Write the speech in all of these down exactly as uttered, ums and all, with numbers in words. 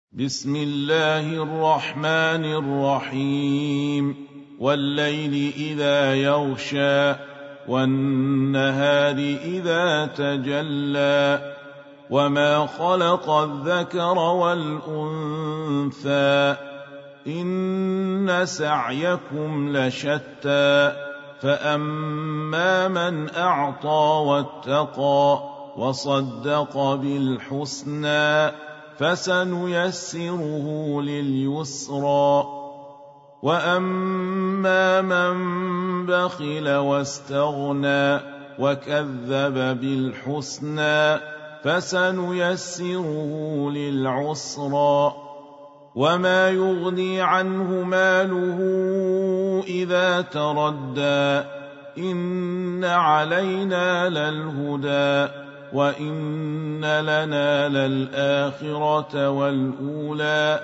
بسم الله الرحمن الرحيم والليل إذا يغشى والنهار إذا تجلى وما خلق الذكر والأنثى إن سعيكم لشتى فأما من أعطى واتقى وصدق بالحسنى فسنيسره لليسرى وأما من بخل واستغنى وكذب بالحسنى فسنيسره للعسرى وما يغني عنه ماله إذا تردى إن علينا للهدى وإن لنا للآخرة والأولى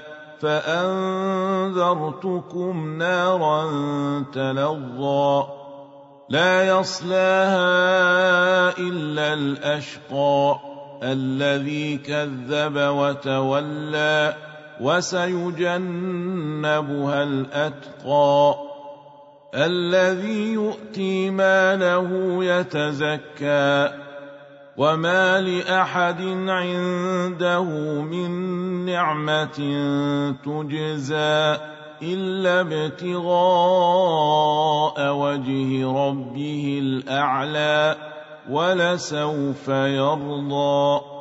فأنذرتكم نارا تلظى لا يصلاها إلا الأشقى الذي كذب وتولى وسيجنبها الأتقى الذي يؤتي ماله يتزكى وما لأحد عنده من نعمة تجزى إلا ابتغاء وجه ربه الأعلى ولسوف يرضى.